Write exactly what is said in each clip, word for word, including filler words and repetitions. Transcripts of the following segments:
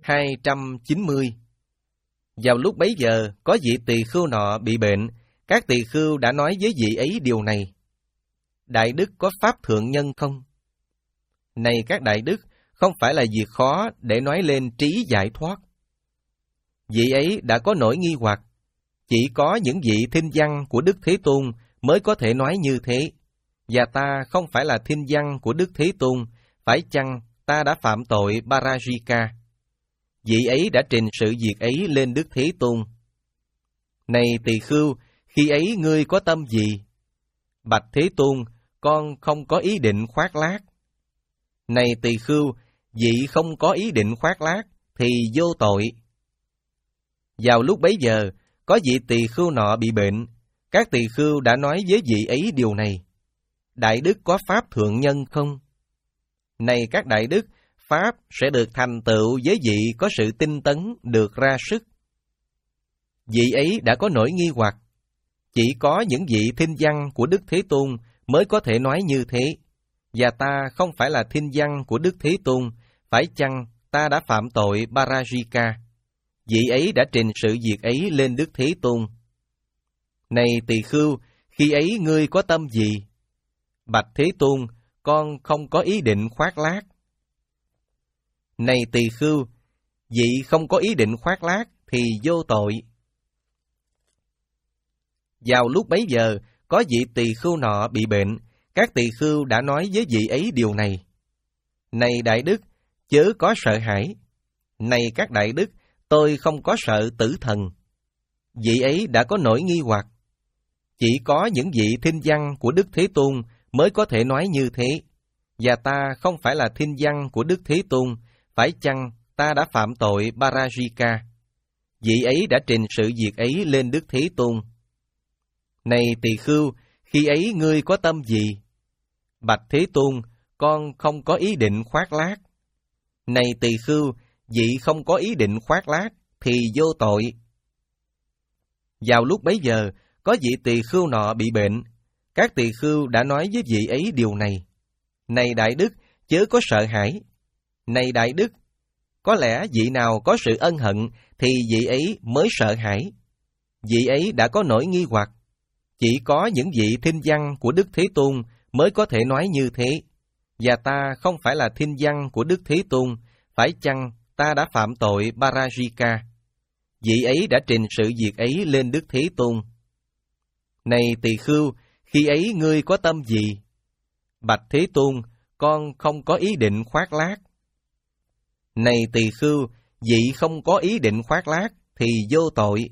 hai trăm chín mươi. Vào lúc bấy giờ, có vị tỳ khưu nọ bị bệnh, các tỳ khưu đã nói với vị ấy điều này: Đại đức có pháp thượng nhân không? Này các đại đức, không phải là việc khó để nói lên trí giải thoát. Vị ấy đã có nỗi nghi hoặc, chỉ có những vị thinh văn của Đức Thế Tôn mới có thể nói như thế, và ta không phải là thinh văn của Đức Thế Tôn, phải chăng ta đã phạm tội Parajika? Vị ấy đã trình sự việc ấy lên Đức Thế Tôn. Này tỳ khưu, khi ấy ngươi có tâm gì? Bạch Thế Tôn, con không có ý định khoác lác. Này tỳ khưu, vị không có ý định khoác lác thì vô tội. Vào lúc bấy giờ, có vị tỳ khưu nọ bị bệnh, các tỳ khưu đã nói với vị ấy điều này: Đại đức có pháp thượng nhân không? Này các đại đức, pháp sẽ được thành tựu với vị có sự tinh tấn được ra sức. Vị ấy đã có nỗi nghi hoặc, chỉ có những vị thinh văn của Đức Thế Tôn mới có thể nói như thế, và ta không phải là thinh văn của Đức Thế Tôn, phải chăng ta đã phạm tội Parajika? Vị ấy đã trình sự việc ấy lên Đức Thế Tôn. Này tỳ khưu, khi ấy ngươi có tâm gì? Bạch Thế Tôn, con không có ý định khoác lác. Này tỳ khưu, vị không có ý định khoác lác thì vô tội. Vào lúc bấy giờ, có vị tỳ khưu nọ bị bệnh, các tỳ khưu đã nói với vị ấy điều này: Này đại đức, chớ có sợ hãi. Này các đại đức, tôi không có sợ tử thần. Vị ấy đã có nỗi nghi hoặc, chỉ có những vị thinh văn của Đức Thế Tôn mới có thể nói như thế, và ta không phải là thinh văn của Đức Thế Tôn, phải chăng ta đã phạm tội Parajika? Vị ấy đã trình sự việc ấy lên Đức Thế Tôn. Này tỳ khưu, khi ấy ngươi có tâm gì? Bạch Thế Tôn, con không có ý định khoác lác. Này tỳ khưu, vị không có ý định khoác lác thì vô tội. Vào lúc bấy giờ, có vị tỳ khưu nọ bị bệnh, các tỳ khưu đã nói với vị ấy điều này: Này đại đức, chớ có sợ hãi. Này đại đức, có lẽ vị nào có sự ân hận thì vị ấy mới sợ hãi. Vị ấy đã có nỗi nghi hoặc, chỉ có những vị thinh văn của Đức Thế Tôn mới có thể nói như thế, và ta không phải là thinh văn của Đức Thế Tôn, phải chăng ta đã phạm tội Parajika? Vị ấy đã trình sự việc ấy lên Đức Thế Tôn. Này tỳ khưu, khi ấy ngươi có tâm gì? Bạch Thế Tôn, con không có ý định khoác lác. Này tỳ khưu, vị không có ý định khoác lác thì vô tội.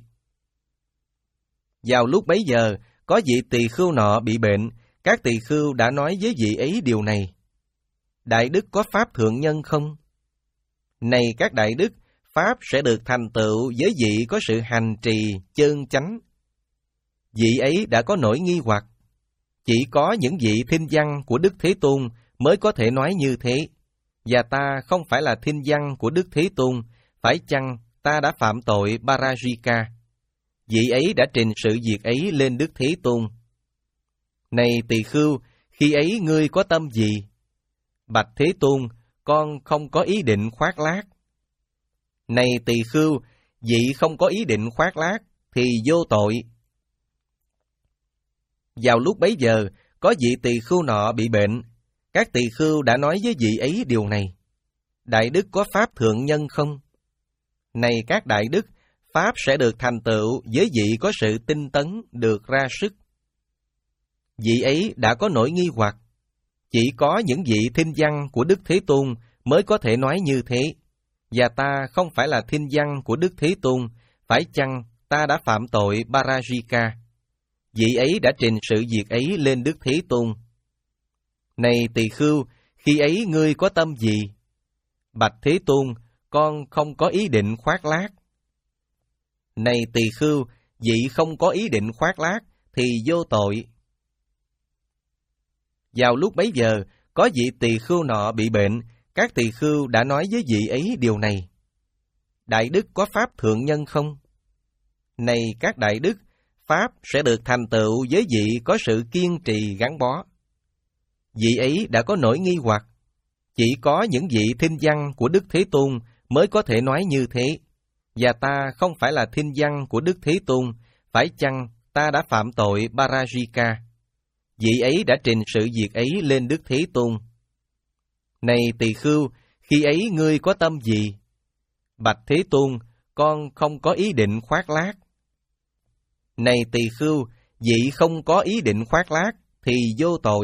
Vào lúc bấy giờ, có vị tỳ khưu nọ bị bệnh, các tỳ khưu đã nói với vị ấy điều này: Đại đức có pháp thượng nhân không? Này các đại đức, pháp sẽ được thành tựu với vị có sự hành trì chơn chánh. Vị ấy đã có nỗi nghi hoặc, chỉ có những vị thinh văn của Đức Thế Tôn mới có thể nói như thế, và ta không phải là thinh văn của Đức Thế Tôn, phải chăng ta đã phạm tội Parajika? Vị ấy đã trình sự việc ấy lên Đức Thế Tôn. Này tỳ khưu, khi ấy ngươi có tâm gì? Bạch Thế Tôn, con không có ý định khoác lác. Này tỳ khưu, vị không có ý định khoác lác thì vô tội. Vào lúc bấy giờ, có vị tỳ khưu nọ bị bệnh, các tỳ khưu đã nói với vị ấy điều này: Đại đức có pháp thượng nhân không? Này các đại đức, pháp sẽ được thành tựu với vị có sự tinh tấn được ra sức. Vị ấy đã có nỗi nghi hoặc, chỉ có những vị thinh văn của Đức Thế Tôn mới có thể nói như thế, và ta không phải là thinh văn của Đức Thế Tôn, phải chăng ta đã phạm tội Parajika? Vị ấy đã trình sự việc ấy lên Đức Thế Tôn. Này tỳ khưu, khi ấy ngươi có tâm gì? Bạch Thế Tôn, con không có ý định khoác lác. Này tỳ khưu, vị không có ý định khoác lác thì vô tội. Vào lúc bấy giờ, có vị tỳ khưu nọ bị bệnh, các tỳ khưu đã nói với vị ấy điều này: Đại đức có pháp thượng nhân không? Này các đại đức, pháp sẽ được thành tựu với vị có sự kiên trì gắn bó. Vị ấy đã có nỗi nghi hoặc, chỉ có những vị thinh văn của Đức Thế Tôn mới có thể nói như thế, và ta không phải là thinh văn của Đức Thế Tôn, phải chăng ta đã phạm tội Parajika? Vị ấy đã trình sự việc ấy lên Đức Thế Tôn. Này tỳ khưu, khi ấy ngươi có tâm gì? Bạch Thế Tôn, con không có ý định khoác lác. Này tỳ khưu, vị không có ý định khoác lác thì vô tội.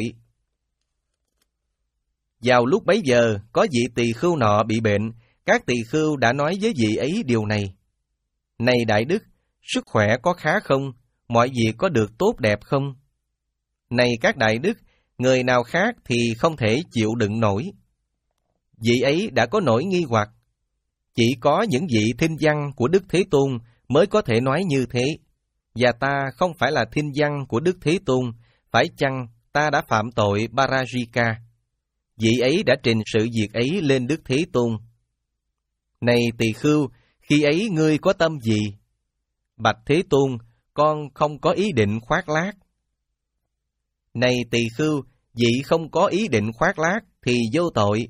Vào lúc bấy giờ, có vị tỳ khưu nọ bị bệnh, các tỳ khưu đã nói với vị ấy điều này. Này Đại Đức, sức khỏe có khá không? Mọi việc có được tốt đẹp không? Này các Đại Đức, người nào khác thì không thể chịu đựng nổi. Vị ấy đã có nỗi nghi hoặc. Chỉ có những vị thinh văn của Đức Thế Tôn mới có thể nói như thế, và ta không phải là thinh văn của Đức Thế Tôn, phải chăng ta đã phạm tội Parajika? Vị ấy đã trình sự việc ấy lên Đức Thế Tôn. Này tỳ khưu, khi ấy ngươi có tâm gì? Bạch Thế Tôn, con không có ý định khoác lác. Này tỳ khưu, vị không có ý định khoác lác thì vô tội.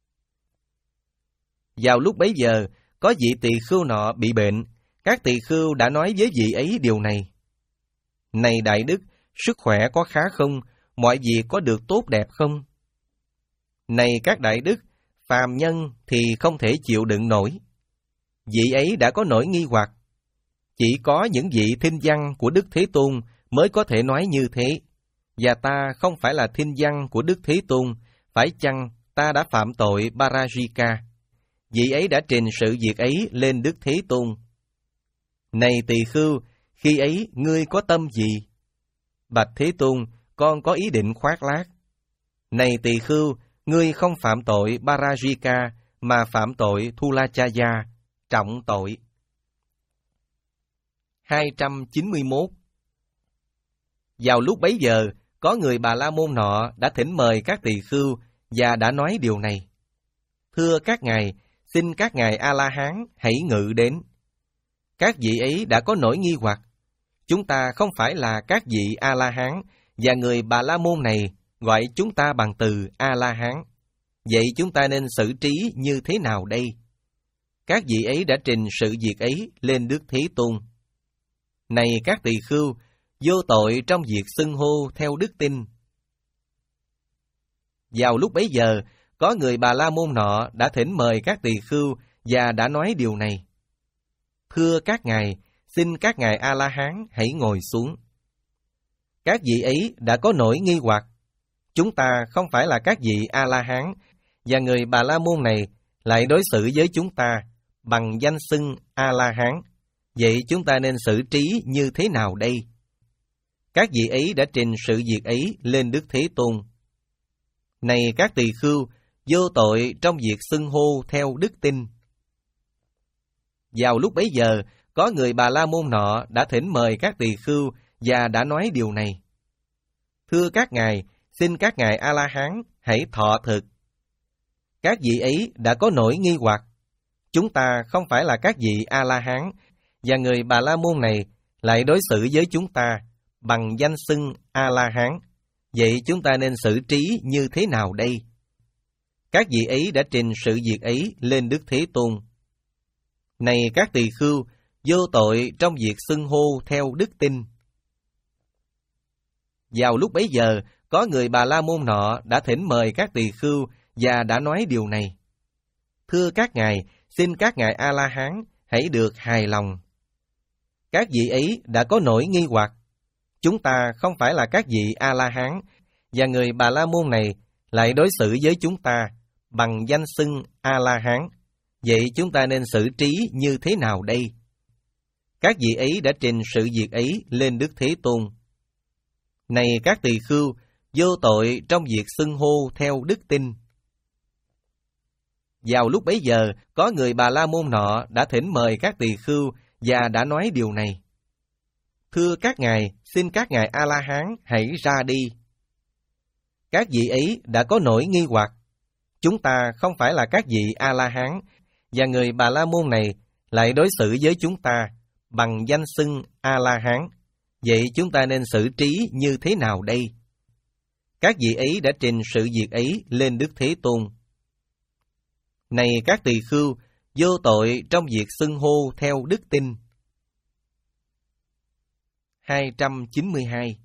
Vào lúc bấy giờ, có vị tỳ khưu nọ bị bệnh, các tỳ khưu đã nói với vị ấy điều này. Này Đại Đức, sức khỏe có khá không? Mọi việc có được tốt đẹp không? Này các Đại Đức, phàm nhân thì không thể chịu đựng nổi. Vị ấy đã có nỗi nghi hoặc. Chỉ có những vị thinh văn của Đức Thế Tôn mới có thể nói như thế, và ta không phải là thinh văn của Đức Thế Tôn, phải chăng ta đã phạm tội Parajika? Vị ấy đã trình sự việc ấy lên Đức Thế Tôn. Này tỳ khưu, khi ấy ngươi có tâm gì? Bạch Thế Tôn, con có ý định khoác lác. Này tỳ khưu, ngươi không phạm tội Parajika, mà phạm tội Thulachaya, trọng tội. hai trăm chín mươi mốt. Vào lúc bấy giờ, có người Bà La Môn nọ đã thỉnh mời các tỳ khưu và đã nói điều này. Thưa các ngài, xin các ngài A-la-hán hãy ngự đến. Các vị ấy đã có nỗi nghi hoặc. Chúng ta không phải là các vị A-la-hán, và người Bà La Môn này gọi chúng ta bằng từ A-la-hán. Vậy chúng ta nên xử trí như thế nào đây? Các vị ấy đã trình sự việc ấy lên Đức Thế Tôn. Này các tỳ khưu, vô tội trong việc xưng hô theo đức tin. Vào lúc bấy giờ, có người Bà La Môn nọ đã thỉnh mời các tỳ khưu và đã nói điều này. Thưa các ngài, xin các ngài A-la-hán hãy ngồi xuống. Các vị ấy đã có nỗi nghi hoặc. Chúng ta không phải là các vị A-la-hán, và người Bà La Môn này lại đối xử với chúng ta bằng danh xưng A-la-hán. Vậy chúng ta nên xử trí như thế nào đây? Các vị ấy đã trình sự việc ấy lên Đức Thế Tôn. Này các tỳ khưu, vô tội trong việc xưng hô theo đức tin. Vào lúc bấy giờ, có người Bà La Môn nọ đã thỉnh mời các tỳ khưu và đã nói điều này. Thưa các ngài, xin các ngài A-la-hán hãy thọ thực. Các vị ấy đã có nỗi nghi hoặc. Chúng ta không phải là các vị A-la-hán, và người Bà La Môn này lại đối xử với chúng ta bằng danh xưng A-la-hán. Vậy chúng ta nên xử trí như thế nào đây? Các vị ấy đã trình sự việc ấy lên Đức Thế Tôn. Này các tỳ khưu, vô tội trong việc xưng hô theo đức tin. Vào lúc bấy giờ, có người Bà La Môn nọ đã thỉnh mời các tỳ khưu và đã nói điều này. Thưa các ngài, xin các ngài A-la-hán hãy được hài lòng. Các vị ấy đã có nỗi nghi hoặc. Chúng ta không phải là các vị A-la-hán, và người Bà La Môn này lại đối xử với chúng ta bằng danh xưng A-la-hán. Vậy chúng ta nên xử trí như thế nào đây? Các vị ấy đã trình sự việc ấy lên Đức Thế Tôn. Này các tỳ khưu, vô tội trong việc xưng hô theo đức tin. Vào lúc bấy giờ, có người Bà La Môn nọ đã thỉnh mời các tỳ khưu và đã nói điều này. Thưa các ngài, xin các ngài A-la-hán hãy ra đi. Các vị ấy đã có nỗi nghi hoặc. Chúng ta không phải là các vị A-la-hán, và người Bà La Môn này lại đối xử với chúng ta bằng danh xưng A-la-hán. Vậy chúng ta nên xử trí như thế nào đây? Các vị ấy đã trình sự việc ấy lên Đức Thế Tôn. Này các tỳ khưu, vô tội trong việc xưng hô theo đức tin. hai trăm chín mươi hai.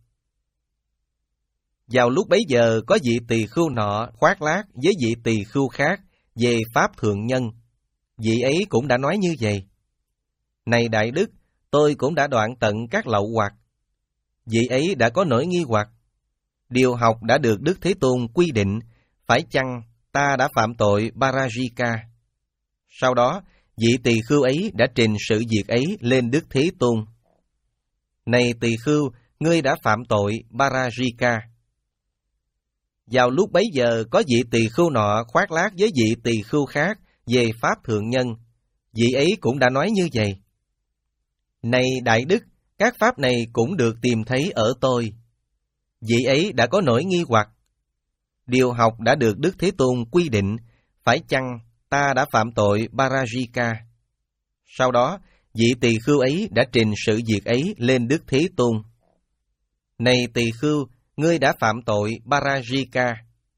Vào lúc bấy giờ có vị tỳ khưu nọ khoác lác với vị tỳ khưu khác về pháp thượng nhân. Vị ấy cũng đã nói như vậy: Này đại đức, tôi cũng đã đoạn tận các lậu hoặc. Vị ấy đã có nỗi nghi hoặc: Điều học đã được Đức Thế Tôn quy định, phải chăng ta đã phạm tội Parajika? Sau đó, vị tỳ khưu ấy đã trình sự việc ấy lên Đức Thế Tôn. Này tỳ khưu, ngươi đã phạm tội Parajika. Vào lúc bấy giờ có vị tỳ khưu nọ khoác lác với vị tỳ khưu khác về pháp thượng nhân. Vị ấy cũng đã nói như vậy: Này đại đức, các pháp này cũng được tìm thấy ở tôi. Vị ấy đã có nỗi nghi hoặc: Điều học đã được Đức Thế Tôn quy định, phải chăng ta đã phạm tội Parajika? Sau đó, vị tỳ khưu ấy đã trình sự việc ấy lên Đức Thế Tôn. Này tỳ khưu, ngươi đã phạm tội Parajika.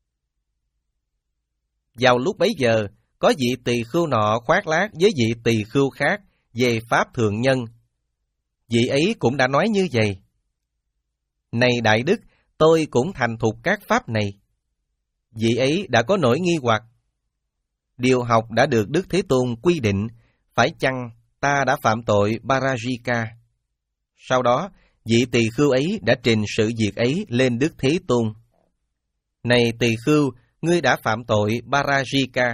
Vào lúc bấy giờ, có vị tỳ khưu nọ khoác lác với vị tỳ khưu khác về pháp thượng nhân. Vị ấy cũng đã nói như vậy: Này đại đức, tôi cũng thành thục các pháp này. Vị ấy đã có nỗi nghi hoặc: Điều học đã được Đức Thế Tôn quy định, phải chăng ta đã phạm tội Parajika? Sau đó, vị tỳ khưu ấy đã trình sự việc ấy lên Đức Thế Tôn. Này tỳ khưu, ngươi đã phạm tội Parajika.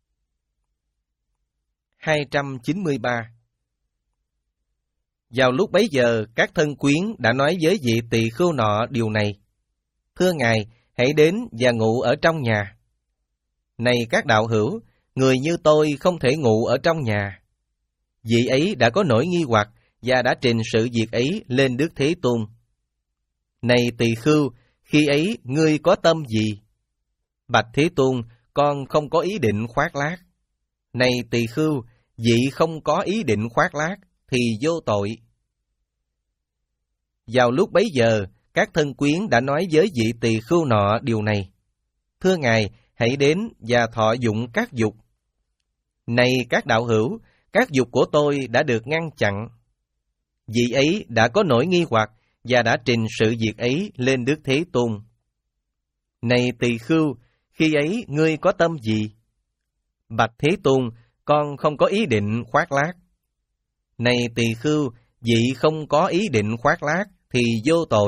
hai trăm chín mươi ba. Vào lúc bấy giờ, các thân quyến đã nói với vị tỳ khưu nọ điều này: Thưa ngài, hãy đến và ngụ ở trong nhà. Này các đạo hữu, người như tôi không thể ngụ ở trong nhà. Vị ấy đã có nỗi nghi hoặc và đã trình sự việc ấy lên Đức Thế Tôn. Này tỳ khưu, khi ấy ngươi có tâm gì? Bạch Thế Tôn, con không có ý định khoác lác. Này tỳ khưu, vị không có ý định khoác lác thì vô tội. Vào lúc bấy giờ, các thân quyến đã nói với vị tỳ khưu nọ điều này: Thưa ngài, hãy đến và thọ dụng các dục. Này các đạo hữu, các dục của tôi đã được ngăn chặn. Vị ấy đã có nỗi nghi hoặc và đã trình sự việc ấy lên Đức Thế Tôn. Này tỳ khưu, khi ấy ngươi có tâm gì? Bạch Thế Tôn, con không có ý định khoác lác. Này tỳ khưu, vị không có ý định khoác lác thì vô tội.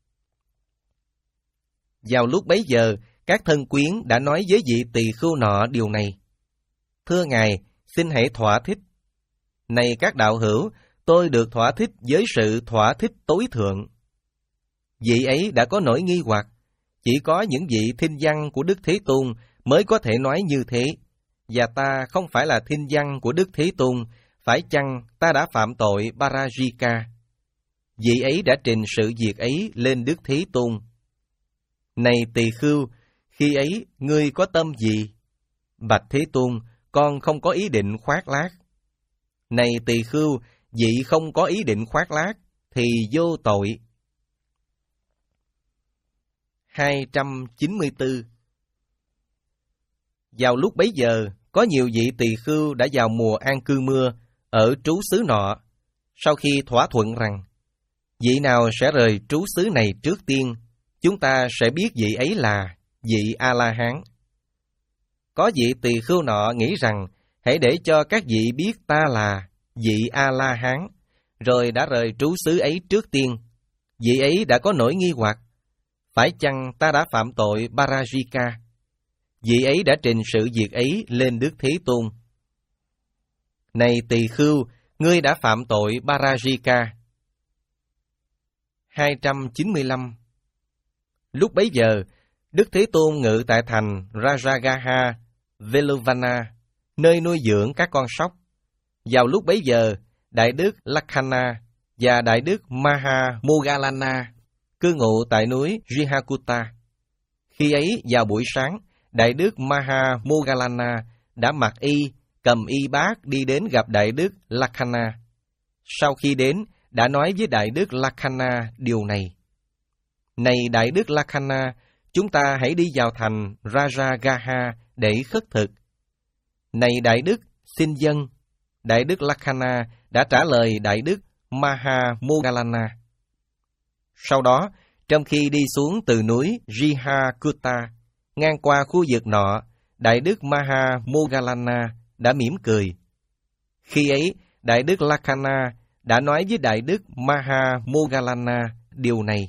Vào lúc bấy giờ, các thân quyến đã nói với vị tỳ khưu nọ điều này: Thưa ngài, xin hãy thỏa thích. Này các đạo hữu, tôi được thỏa thích với sự thỏa thích tối thượng. Vị ấy đã có nỗi nghi hoặc: Chỉ có những vị thinh văn của Đức Thế Tôn mới có thể nói như thế, và ta không phải là thinh văn của Đức Thế Tôn, phải chăng ta đã phạm tội Parajika? Vị ấy đã trình sự việc ấy lên Đức Thế Tôn. Này tỳ khưu, khi ấy ngươi có tâm gì? Bạch Thế Tôn, con không có ý định khoác lác. Này tỳ khưu, vị không có ý định khoác lác thì vô tội. hai trăm chín mươi tư. Vào lúc bấy giờ, có nhiều vị tỳ khưu đã vào mùa an cư mưa ở trú xứ nọ, sau khi thỏa thuận rằng: Vị nào sẽ rời trú xứ này trước tiên, chúng ta sẽ biết vị ấy là vị A-la-hán. Có vị tỳ khưu nọ nghĩ rằng: Hãy để cho các vị biết ta là vị A-la-hán, rồi đã rời trú xứ ấy trước tiên. Vị ấy đã có nỗi nghi hoặc: Phải chăng ta đã phạm tội Parajika? Vị ấy đã trình sự việc ấy lên Đức Thế Tôn. Này tỳ khưu, ngươi đã phạm tội Parajika. hai trăm chín mươi lăm. Lúc bấy giờ, Đức Thế Tôn ngự tại thành Rajagaha, Veluvana, nơi nuôi dưỡng các con sóc. Vào lúc bấy giờ, Đại đức Lakhana và Đại đức Maha Moggallana cư ngụ tại núi Rihakuta. Khi ấy vào buổi sáng, Đại đức Maha Moggallana đã mặc y, cầm y bát đi đến gặp Đại đức Lakhana. Sau khi đến, đã nói với Đại đức Lakhana điều này: Này Đại đức Lakhana, chúng ta hãy đi vào thành Rajagaha để khất thực. Này Đại đức, xin dân, Đại đức Lakkhana đã trả lời Đại đức Mahamoggallana. Sau đó, trong khi đi xuống từ núi Rihakutta, ngang qua khu vực nọ, Đại đức Mahamoggallana đã mỉm cười. Khi ấy, Đại đức Lakkhana đã nói với Đại đức Mahamoggallana điều này.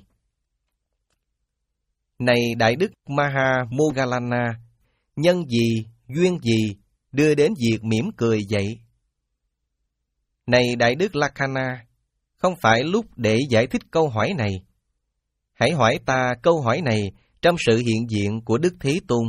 Này Đại đức Mahamoggallana, nhân gì, duyên gì đưa đến việc mỉm cười vậy? Này Đại đức Lakkhana, không phải lúc để giải thích câu hỏi này. Hãy hỏi ta câu hỏi này trong sự hiện diện của Đức Thế Tôn.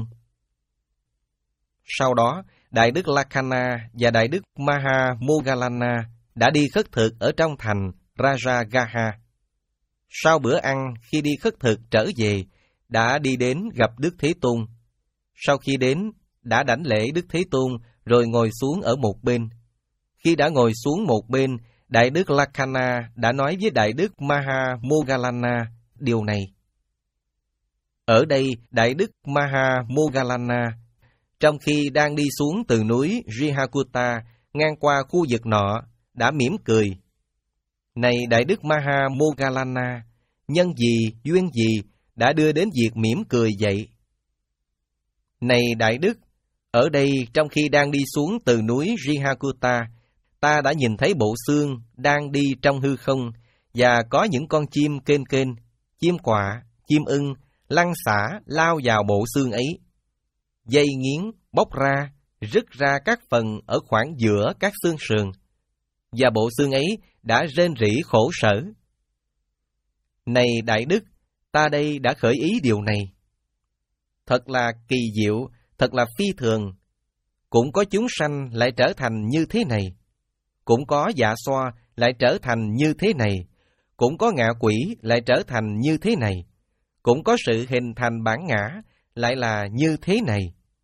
Sau đó, Đại đức Lakkhana và Đại đức Mahamoggallana đã đi khất thực ở trong thành Rajagaha. Sau bữa ăn, khi đi khất thực trở về, đã đi đến gặp Đức Thế Tôn. Sau khi đến, đã đảnh lễ Đức Thế Tôn rồi ngồi xuống ở một bên. Khi đã ngồi xuống một bên, Đại đức Lakkhana đã nói với Đại đức Mahamoggallana điều này. Ở đây, Đại đức Mahamoggallana, trong khi đang đi xuống từ núi Rihakutta, ngang qua khu vực nọ, đã mỉm cười. Này Đại đức Mahamoggallana, nhân gì, duyên gì đã đưa đến việc mỉm cười vậy? Này Đại đức, ở đây trong khi đang đi xuống từ núi Rihakutta, ta đã nhìn thấy bộ xương đang đi trong hư không, và có những con chim kên kên, chim quạ, chim ưng, lăn xả lao vào bộ xương ấy. Dây nghiến, bóc ra, rứt ra các phần ở khoảng giữa các xương sườn, và bộ xương ấy đã rên rỉ khổ sở. Này Đại đức, ta đây đã khởi ý điều này. Thật là kỳ diệu, thật là phi thường. Cũng có chúng sanh lại trở thành như thế này. Cũng có dạ xoa lại trở thành như thế này. Cũng có ngạ quỷ lại trở thành như thế này. Cũng có sự hình thành bản ngã lại là như thế này.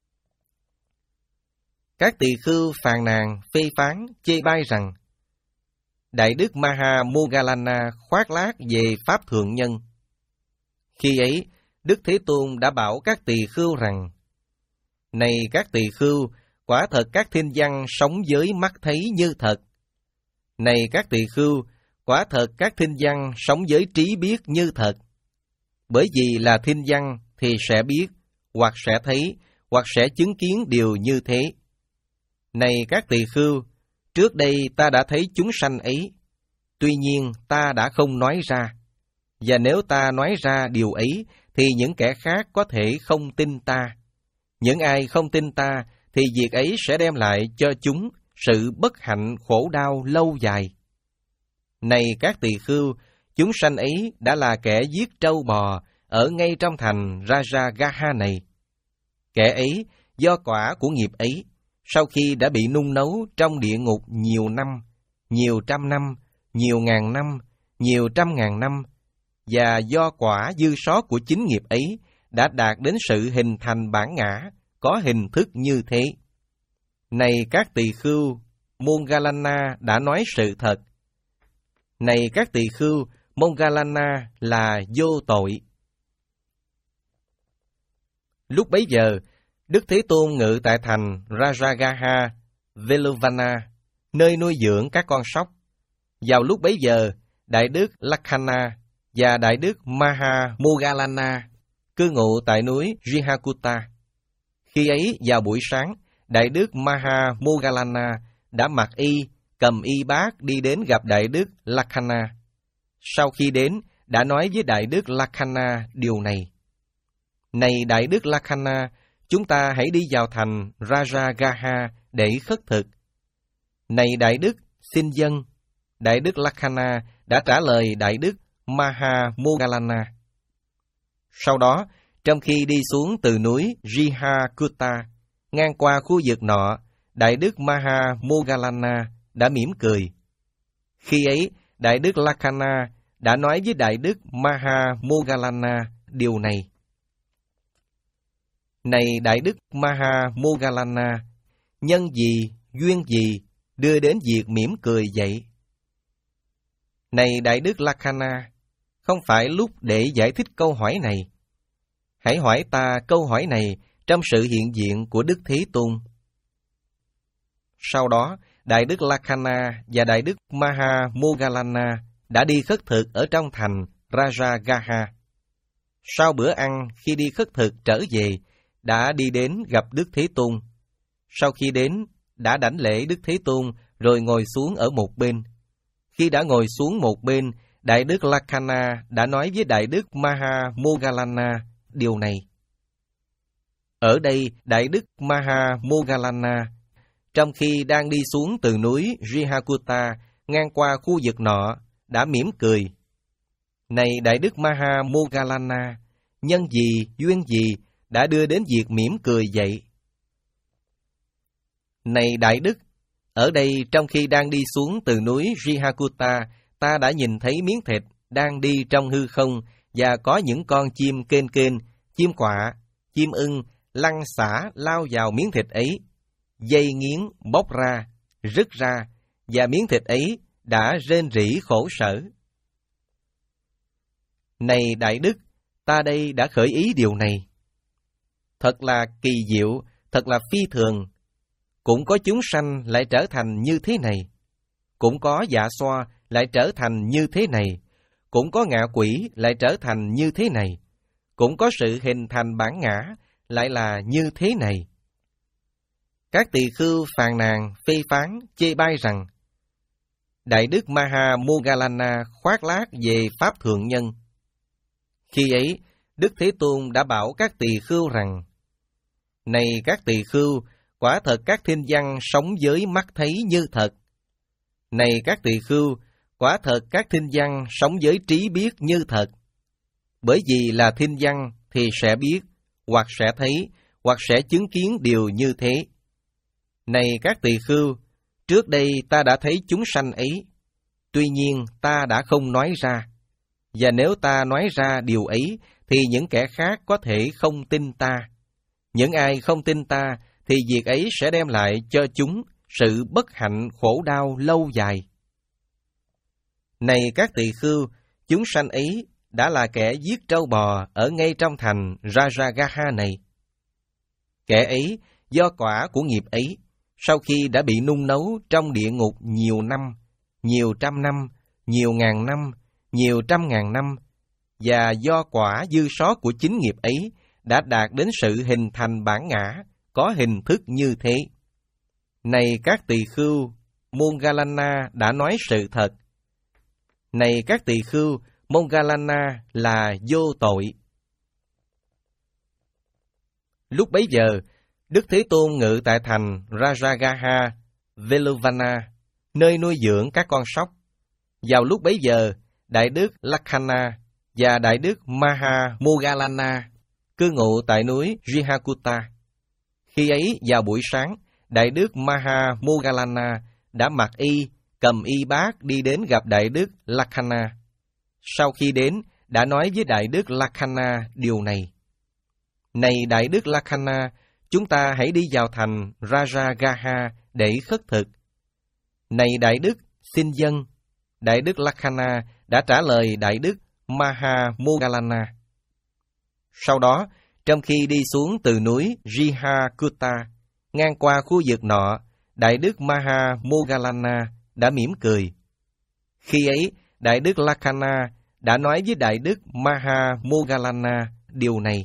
Các tỳ khưu phàn nàn, phê phán, chê bai rằng Đại đức Mahamoggallana khoác lác về Pháp Thượng Nhân. Khi ấy, Đức Thế Tôn đã bảo các tỳ khưu rằng: Này các tỳ khưu, quả thật các thiên văn sống với mắt thấy như thật. Này các tỳ khưu, quả thật các thiên văn sống với trí biết như thật. Bởi vì là thiên văn thì sẽ biết, hoặc sẽ thấy, hoặc sẽ chứng kiến điều như thế. Này các tỳ khưu, trước đây ta đã thấy chúng sanh ấy, tuy nhiên ta đã không nói ra. Và nếu ta nói ra điều ấy, thì những kẻ khác có thể không tin ta. Những ai không tin ta, thì việc ấy sẽ đem lại cho chúng sự bất hạnh khổ đau lâu dài. Này các tỳ khưu, chúng sanh ấy đã là kẻ giết trâu bò ở ngay trong thành Rajagaha này. Kẻ ấy, do quả của nghiệp ấy, sau khi đã bị nung nấu trong địa ngục nhiều năm, nhiều trăm năm, nhiều ngàn năm, nhiều trăm ngàn năm, và do quả dư sót của chính nghiệp ấy đã đạt đến sự hình thành bản ngã, có hình thức như thế. Này các tỳ khưu, Moggallana đã nói sự thật. Này các tỳ khưu, Moggallana là vô tội. Lúc bấy giờ, Đức Thế Tôn ngự tại thành Rajagaha, Veluvana, nơi nuôi dưỡng các con sóc. Vào lúc bấy giờ, Đại đức Lakkhana và Đại đức Mahamoggallana cư ngụ tại núi Rihakutta. Khi ấy, vào buổi sáng, Đại đức Mahamoggallana đã mặc y, cầm y bát đi đến gặp Đại đức Lakkhana. Sau khi đến, đã nói với Đại đức Lakkhana điều này. Này Đại đức Lakkhana, chúng ta hãy đi vào thành Rajagaha để khất thực. Này Đại đức, xin dân. Đại đức Lakkhana đã trả lời Đại đức Mahamoggallana. Sau đó, trong khi đi xuống từ núi Rihakutta, ngang qua khu vực nọ, Đại đức Mahamoggallana đã mỉm cười. Khi ấy, Đại đức Lakkhana đã nói với Đại đức Mahamoggallana điều này. Này Đại đức Mahamoggallana, nhân gì, duyên gì đưa đến việc mỉm cười vậy? Này Đại đức Lakkhana, không phải lúc để giải thích câu hỏi này. Hãy hỏi ta câu hỏi này trong sự hiện diện của Đức Thế Tôn. Sau đó, Đại đức Lakkhana và Đại đức Maha Moggallana đã đi khất thực ở trong thành Rajagaha. Sau bữa ăn, khi đi khất thực trở về, đã đi đến gặp Đức Thế Tôn. Sau khi đến, đã đảnh lễ Đức Thế Tôn rồi ngồi xuống ở một bên. Khi đã ngồi xuống một bên, Đại đức Lakkhana đã nói với Đại đức Maha Moggallana điều này. Ở đây, Đại đức Maha Moggallana, trong khi đang đi xuống từ núi Rihakuta ngang qua khu vực nọ, đã mỉm cười. Này Đại đức Maha Moggallana, nhân gì, duyên gì đã đưa đến việc mỉm cười vậy? Này Đại đức, ở đây trong khi đang đi xuống từ núi Rihakuta, ta đã nhìn thấy miếng thịt đang đi trong hư không và có những con chim kên kên, chim quạ, chim ưng lăn xả lao vào miếng thịt ấy. Dây nghiến bóc ra, rứt ra, và miếng thịt ấy đã rên rỉ khổ sở. Này Đại đức, ta đây đã khởi ý điều này. Thật là kỳ diệu, thật là phi thường. Cũng có chúng sanh lại trở thành như thế này. Cũng có dạ xoa lại trở thành như thế này. Cũng có ngạ quỷ lại trở thành như thế này. Cũng có sự hình thành bản ngã lại là như thế này. Các tỳ khưu phàn nàn, phê phán, chê bai rằng Đại đức Maha Moggallana khoác lác về Pháp Thượng Nhân. Khi ấy, Đức Thế Tôn đã bảo các tỳ khưu rằng: Này các tỳ khưu, quả thật các thinh văn sống với mắt thấy như thật. Này các tỳ khưu, quả thật các thinh văn sống với trí biết như thật. Bởi vì là thinh văn thì sẽ biết, hoặc sẽ thấy, hoặc sẽ chứng kiến điều như thế. Này các tỳ khưu, trước đây ta đã thấy chúng sanh ấy, tuy nhiên ta đã không nói ra. Và nếu ta nói ra điều ấy, thì những kẻ khác có thể không tin ta. Những ai không tin ta, thì việc ấy sẽ đem lại cho chúng sự bất hạnh khổ đau lâu dài. Này các tỳ khưu, chúng sanh ấy đã là kẻ giết trâu bò ở ngay trong thành Rajagaha này. Kẻ ấy, do quả của nghiệp ấy, sau khi đã bị nung nấu trong địa ngục nhiều năm, nhiều trăm năm, nhiều ngàn năm, nhiều trăm ngàn năm, và do quả dư sót của chính nghiệp ấy, đã đạt đến sự hình thành bản ngã, có hình thức như thế. Này các tỳ khưu, Moggallana đã nói sự thật. Này các tỳ khưu, Moggallana là vô tội. Lúc bấy giờ, Đức Thế Tôn ngự tại thành Rajagaha, Veluvana, nơi nuôi dưỡng các con sóc. Vào lúc bấy giờ, Đại đức Lakkhana và Đại đức Maha Moggallana cư ngụ tại núi Rihakuta. Khi ấy, vào buổi sáng, Đại đức Maha Moggallana đã mặc y, cầm y bát đi đến gặp Đại đức Lakkhana. Sau khi đến, đã nói với Đại đức Lakkhana điều này. Này Đại đức Lakkhana, chúng ta hãy đi vào thành Rajagaha để khất thực. Này Đại đức, xin dâng. Đại đức Lakkhana đã trả lời Đại đức Maha Moggallana. Sau đó, trong khi đi xuống từ núi Rihakuta, ngang qua khu vực nọ, Đại đức Maha Moggallana đã mỉm cười. Khi ấy, Đại đức Lakkhana đã nói với Đại đức Maha Moggallana điều này.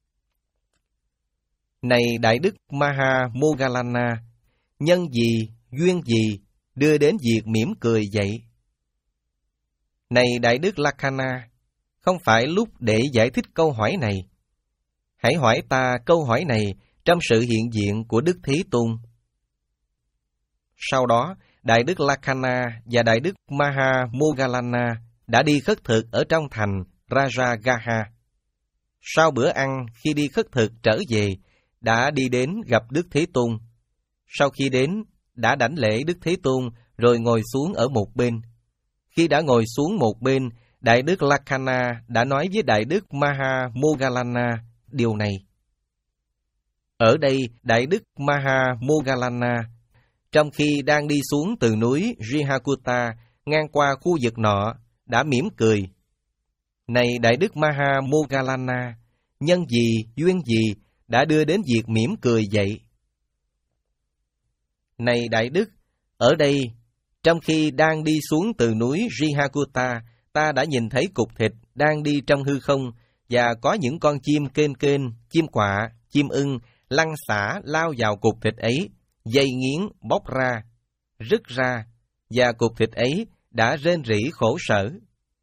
Này Đại đức Maha Moggallana, nhân gì, duyên gì đưa đến việc mỉm cười vậy? Này Đại đức Lakkhana, không phải lúc để giải thích câu hỏi này. Hãy hỏi ta câu hỏi này trong sự hiện diện của Đức Thế Tôn. Sau đó, Đại đức Lakkhana và Đại đức Maha Moggallana đã đi khất thực ở trong thành Rajagaha. Sau bữa ăn, khi đi khất thực trở về, đã đi đến gặp Đức Thế Tôn. Sau khi đến, đã đảnh lễ Đức Thế Tôn rồi ngồi xuống ở một bên. Khi đã ngồi xuống một bên, Đại đức Lakkhana đã nói với Đại đức Maha Moggallana điều này. Ở đây, Đại đức Maha Moggallana, trong khi đang đi xuống từ núi Rihakuta ngang qua khu vực nọ, đã mỉm cười. Này Đại đức Maha Moggallana, nhân gì, duyên gì đã đưa đến việc mỉm cười vậy? Này Đại Đức, ở đây, trong khi đang đi xuống từ núi Rihakuta, ta đã nhìn thấy cục thịt đang đi trong hư không, và có những con chim kên kên, chim quạ, chim ưng, lăn xả lao vào cục thịt ấy, dây nghiến bóc ra, rứt ra, và cục thịt ấy đã rên rỉ khổ sở.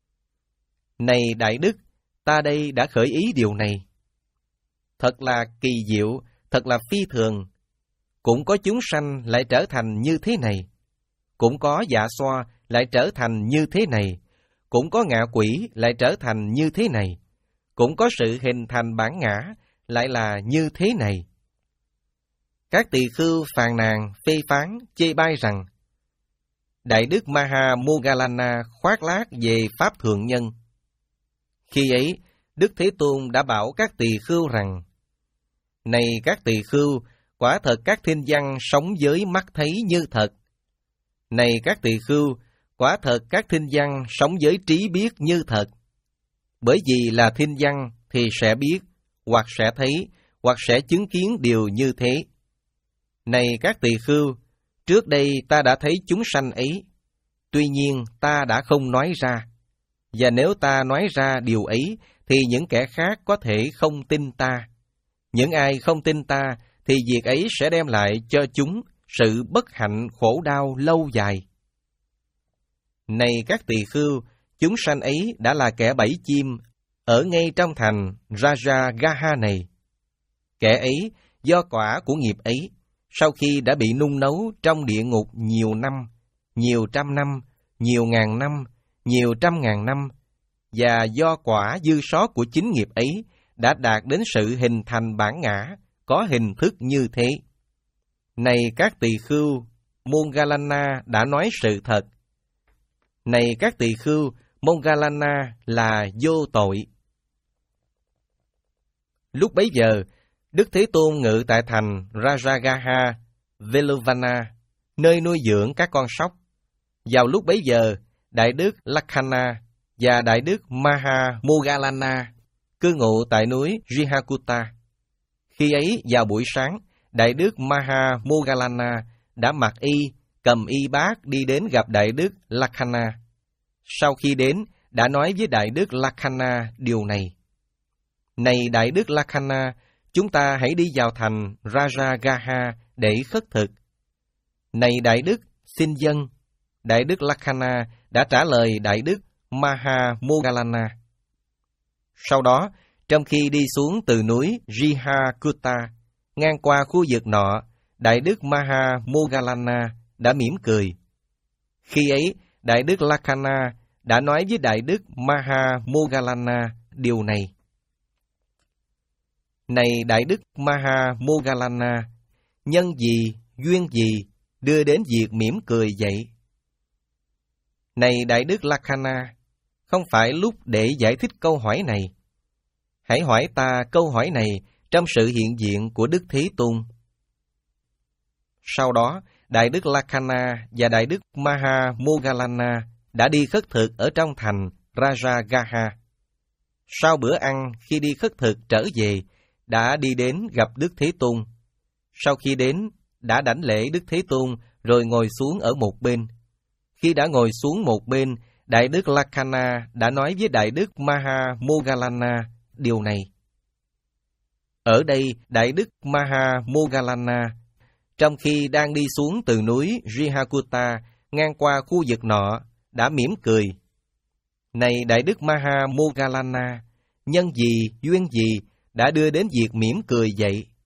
Này Đại Đức, ta đây đã khởi ý điều này. Thật là kỳ diệu, thật là phi thường. Cũng có chúng sanh lại trở thành như thế này. Cũng có dạ xoa lại trở thành như thế này. Cũng có ngạ quỷ lại trở thành như thế này. Cũng có sự hình thành bản ngã lại là như thế này. Các tỳ khưu phàn nàn, phê phán, chê bai rằng Đại Đức Maha Moggallana khoác lác về Pháp Thượng Nhân. Khi ấy, Đức Thế Tôn đã bảo các tỳ khưu rằng, này các tỳ khưu, quả thật các thiên văn sống với mắt thấy như thật. Này các tỳ khưu, quả thật các thiên văn sống với trí biết như thật. Bởi vì là thiên văn thì sẽ biết, hoặc sẽ thấy, hoặc sẽ chứng kiến điều như thế. Này các tỳ khưu, trước đây ta đã thấy chúng sanh ấy, tuy nhiên ta đã không nói ra. Và nếu ta nói ra điều ấy, thì những kẻ khác có thể không tin ta. Những ai không tin ta, thì việc ấy sẽ đem lại cho chúng sự bất hạnh khổ đau lâu dài. Này các tỳ khưu, chúng sanh ấy đã là kẻ bẫy chim, ở ngay trong thành Rajagaha này. Kẻ ấy, do quả của nghiệp ấy, sau khi đã bị nung nấu trong địa ngục nhiều năm, nhiều trăm năm, nhiều ngàn năm, nhiều trăm ngàn năm, và do quả dư sót của chính nghiệp ấy, đã đạt đến sự hình thành bản ngã, có hình thức như thế. Này các tỳ khưu, Moggallana đã nói sự thật. Này các tỳ khưu, Moggallana là vô tội. Lúc bấy giờ, Đức Thế Tôn ngự tại thành Rajagaha, Veluvana, nơi nuôi dưỡng các con sóc. Vào lúc bấy giờ, Đại Đức Lakhana và Đại Đức Maha Moggallana cư ngụ tại núi Rihakuta. Khi ấy, vào buổi sáng, Đại Đức Maha Moggallana đã mặc y, cầm y bát đi đến gặp Đại Đức Lakhana. Sau khi đến, đã nói với Đại Đức Lakhana điều này. Này Đại Đức Lakhana, chúng ta hãy đi vào thành Rajagaha để khất thực. Này Đại Đức, xin dâng. Đại Đức Lakhana đã trả lời Đại Đức Maha Moggallana. Sau đó, trong khi đi xuống từ núi Rihakuta, ngang qua khu vực nọ, Đại Đức Maha Moggallana đã mỉm cười. Khi ấy, Đại Đức Lakhana đã nói với Đại Đức Maha Moggallana điều này. Này Đại Đức Maha Moggallana, nhân gì, duyên gì đưa đến việc mỉm cười vậy? Này Đại Đức Lakhana, không phải lúc để giải thích câu hỏi này. Hãy hỏi ta câu hỏi này trong sự hiện diện của Đức Thế Tôn. Sau đó, Đại Đức Lakhana và Đại Đức Maha Moggallana đã đi khất thực ở trong thành Rajagaha. Sau bữa ăn, khi đi khất thực trở về, đã đi đến gặp Đức Thế Tôn. Sau khi đến, đã đảnh lễ Đức Thế Tôn rồi ngồi xuống ở một bên. Khi đã ngồi xuống một bên, Đại Đức Lakhana đã nói với Đại Đức Maha Moggallana điều này. Ở đây, Đại Đức Maha Moggallana, trong khi đang đi xuống từ núi Rihakuta, ngang qua khu vực nọ, đã mỉm cười. Này Đại Đức Maha Moggallana, nhân gì, duyên gì đã đưa đến việc mỉm cười vậy?